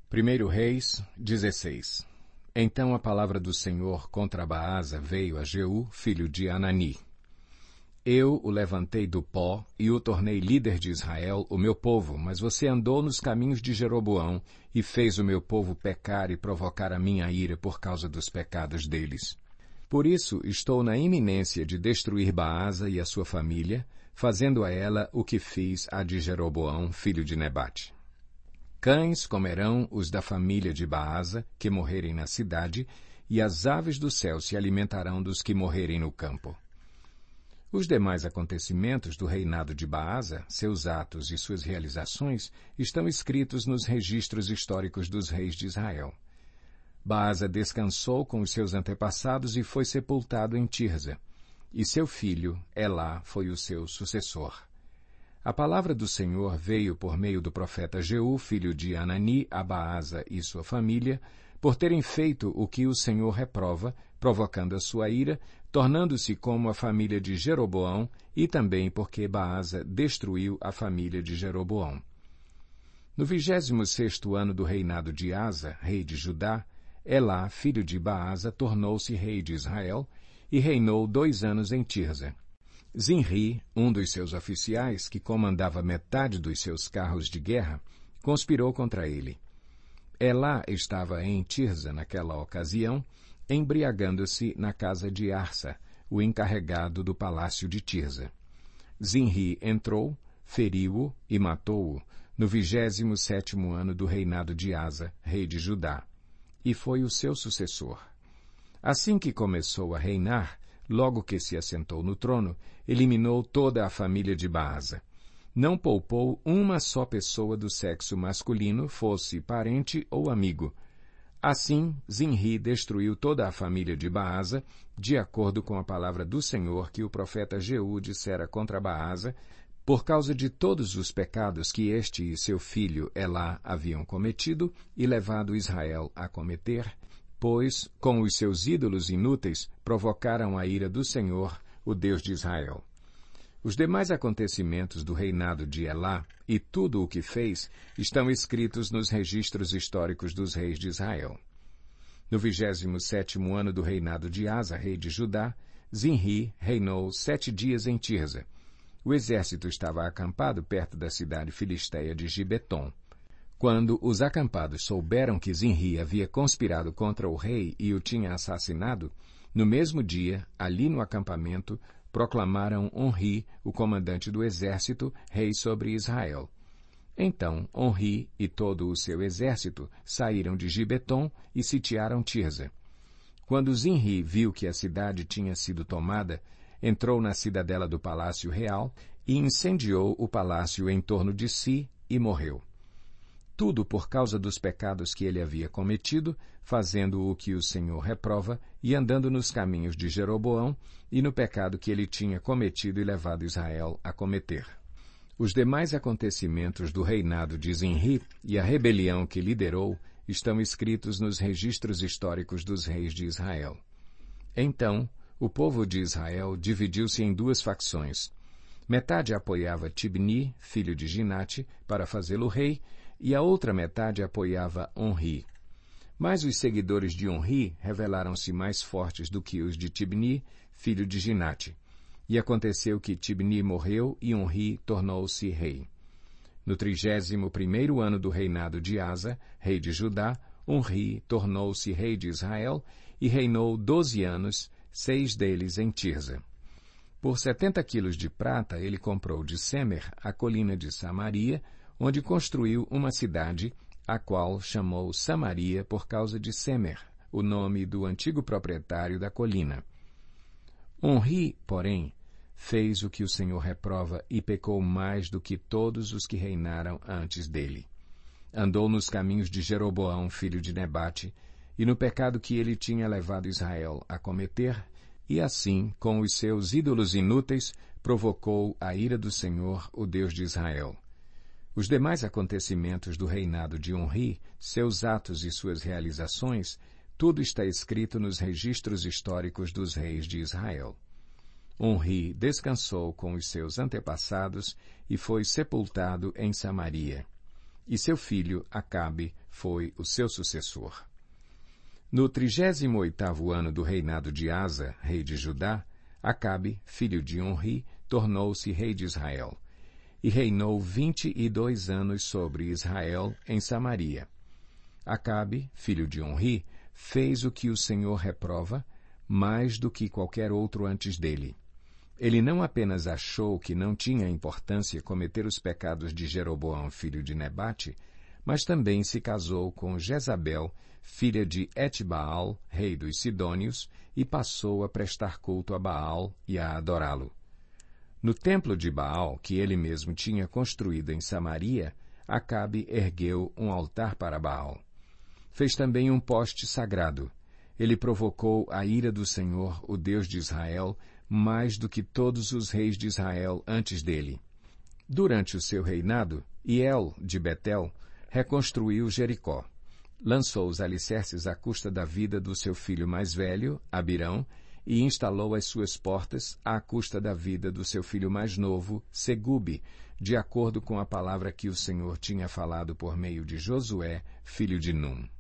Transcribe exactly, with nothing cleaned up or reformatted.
Primeiro Reis dezesseis. Então a palavra do Senhor contra Baasa veio a Jeú, filho de Anani. Eu o levantei do pó e o tornei líder de Israel, o meu povo, mas você andou nos caminhos de Jeroboão e fez o meu povo pecar e provocar a minha ira por causa dos pecados deles. Por isso estou na iminência de destruir Baasa e a sua família, fazendo a ela o que fiz a de Jeroboão, filho de Nebate. Cães comerão os da família de Baasa, que morrerem na cidade, e as aves do céu se alimentarão dos que morrerem no campo. Os demais acontecimentos do reinado de Baasa, seus atos e suas realizações, estão escritos nos registros históricos dos reis de Israel. Baasa descansou com os seus antepassados e foi sepultado em Tirza, e seu filho, Elá, foi o seu sucessor. A palavra do Senhor veio por meio do profeta Jeú, filho de Anani, a Baasa e sua família, por terem feito o que o Senhor reprova, provocando a sua ira, tornando-se como a família de Jeroboão, e também porque Baasa destruiu a família de Jeroboão. No vigésimo sexto ano do reinado de Asa, rei de Judá, Elá, filho de Baasa, tornou-se rei de Israel, e reinou dois anos em Tirza. Zinri, um dos seus oficiais, que comandava metade dos seus carros de guerra, conspirou contra ele. Elá estava em Tirza naquela ocasião, embriagando-se na casa de Arsa, o encarregado do palácio de Tirza. Zinri entrou, feriu-o e matou-o no vigésimo sétimo ano do reinado de Asa, rei de Judá, e foi o seu sucessor. Assim que começou a reinar, logo que se assentou no trono, eliminou toda a família de Baasa. Não poupou uma só pessoa do sexo masculino, fosse parente ou amigo. Assim, Zinri destruiu toda a família de Baasa, de acordo com a palavra do Senhor que o profeta Jeú dissera contra Baasa, por causa de todos os pecados que este e seu filho Elá haviam cometido e levado Israel a cometer, pois, com os seus ídolos inúteis, provocaram a ira do Senhor, o Deus de Israel. Os demais acontecimentos do reinado de Elá e tudo o que fez estão escritos nos registros históricos dos reis de Israel. No vigésimo sétimo ano do reinado de Asa, rei de Judá, Zinri reinou sete dias em Tirza. O exército estava acampado perto da cidade filisteia de Gibeton. Quando os acampados souberam que Zinri havia conspirado contra o rei e o tinha assassinado, no mesmo dia, ali no acampamento, proclamaram Onri, o comandante do exército, rei sobre Israel. Então, Onri e todo o seu exército saíram de Gibeton e sitiaram Tirza. Quando Zinri viu que a cidade tinha sido tomada, entrou na cidadela do palácio real e incendiou o palácio em torno de si e morreu. Tudo por causa dos pecados que ele havia cometido, fazendo o que o Senhor reprova e andando nos caminhos de Jeroboão e no pecado que ele tinha cometido e levado Israel a cometer. Os demais acontecimentos do reinado de Zinri e a rebelião que liderou estão escritos nos registros históricos dos reis de Israel. Então, o povo de Israel dividiu-se em duas facções. Metade apoiava Tibni, filho de Ginate, para fazê-lo rei, e a outra metade apoiava Onri. Mas os seguidores de Onri revelaram-se mais fortes do que os de Tibni, filho de Ginate. E aconteceu que Tibni morreu e Onri tornou-se rei. No trigésimo primeiro ano do reinado de Asa, rei de Judá, Onri tornou-se rei de Israel e reinou doze anos, seis deles em Tirza. Por setenta quilos de prata ele comprou de Semer a colina de Samaria, onde construiu uma cidade, a qual chamou Samaria por causa de Semer, o nome do antigo proprietário da colina. Onri, porém, fez o que o Senhor reprova e pecou mais do que todos os que reinaram antes dele. Andou nos caminhos de Jeroboão, filho de Nebate, e no pecado que ele tinha levado Israel a cometer, e assim, com os seus ídolos inúteis, provocou a ira do Senhor, o Deus de Israel. Os demais acontecimentos do reinado de Onri, seus atos e suas realizações, tudo está escrito nos registros históricos dos reis de Israel. Onri descansou com os seus antepassados e foi sepultado em Samaria. E seu filho, Acabe, foi o seu sucessor. No trigésimo oitavo ano do reinado de Asa, rei de Judá, Acabe, filho de Onri, tornou-se rei de Israel, e reinou vinte e dois anos sobre Israel em Samaria. Acabe, filho de Onri, fez o que o Senhor reprova, mais do que qualquer outro antes dele. Ele não apenas achou que não tinha importância cometer os pecados de Jeroboão, filho de Nebate, mas também se casou com Jezabel, filha de Etbaal, rei dos Sidônios, e passou a prestar culto a Baal e a adorá-lo. No templo de Baal, que ele mesmo tinha construído em Samaria, Acabe ergueu um altar para Baal. Fez também um poste sagrado. Ele provocou a ira do Senhor, o Deus de Israel, mais do que todos os reis de Israel antes dele. Durante o seu reinado, Hiel, de Betel, reconstruiu Jericó. Lançou os alicerces à custa da vida do seu filho mais velho, Abirão, e instalou as suas portas à custa da vida do seu filho mais novo, Segube, de acordo com a palavra que o Senhor tinha falado por meio de Josué, filho de Num.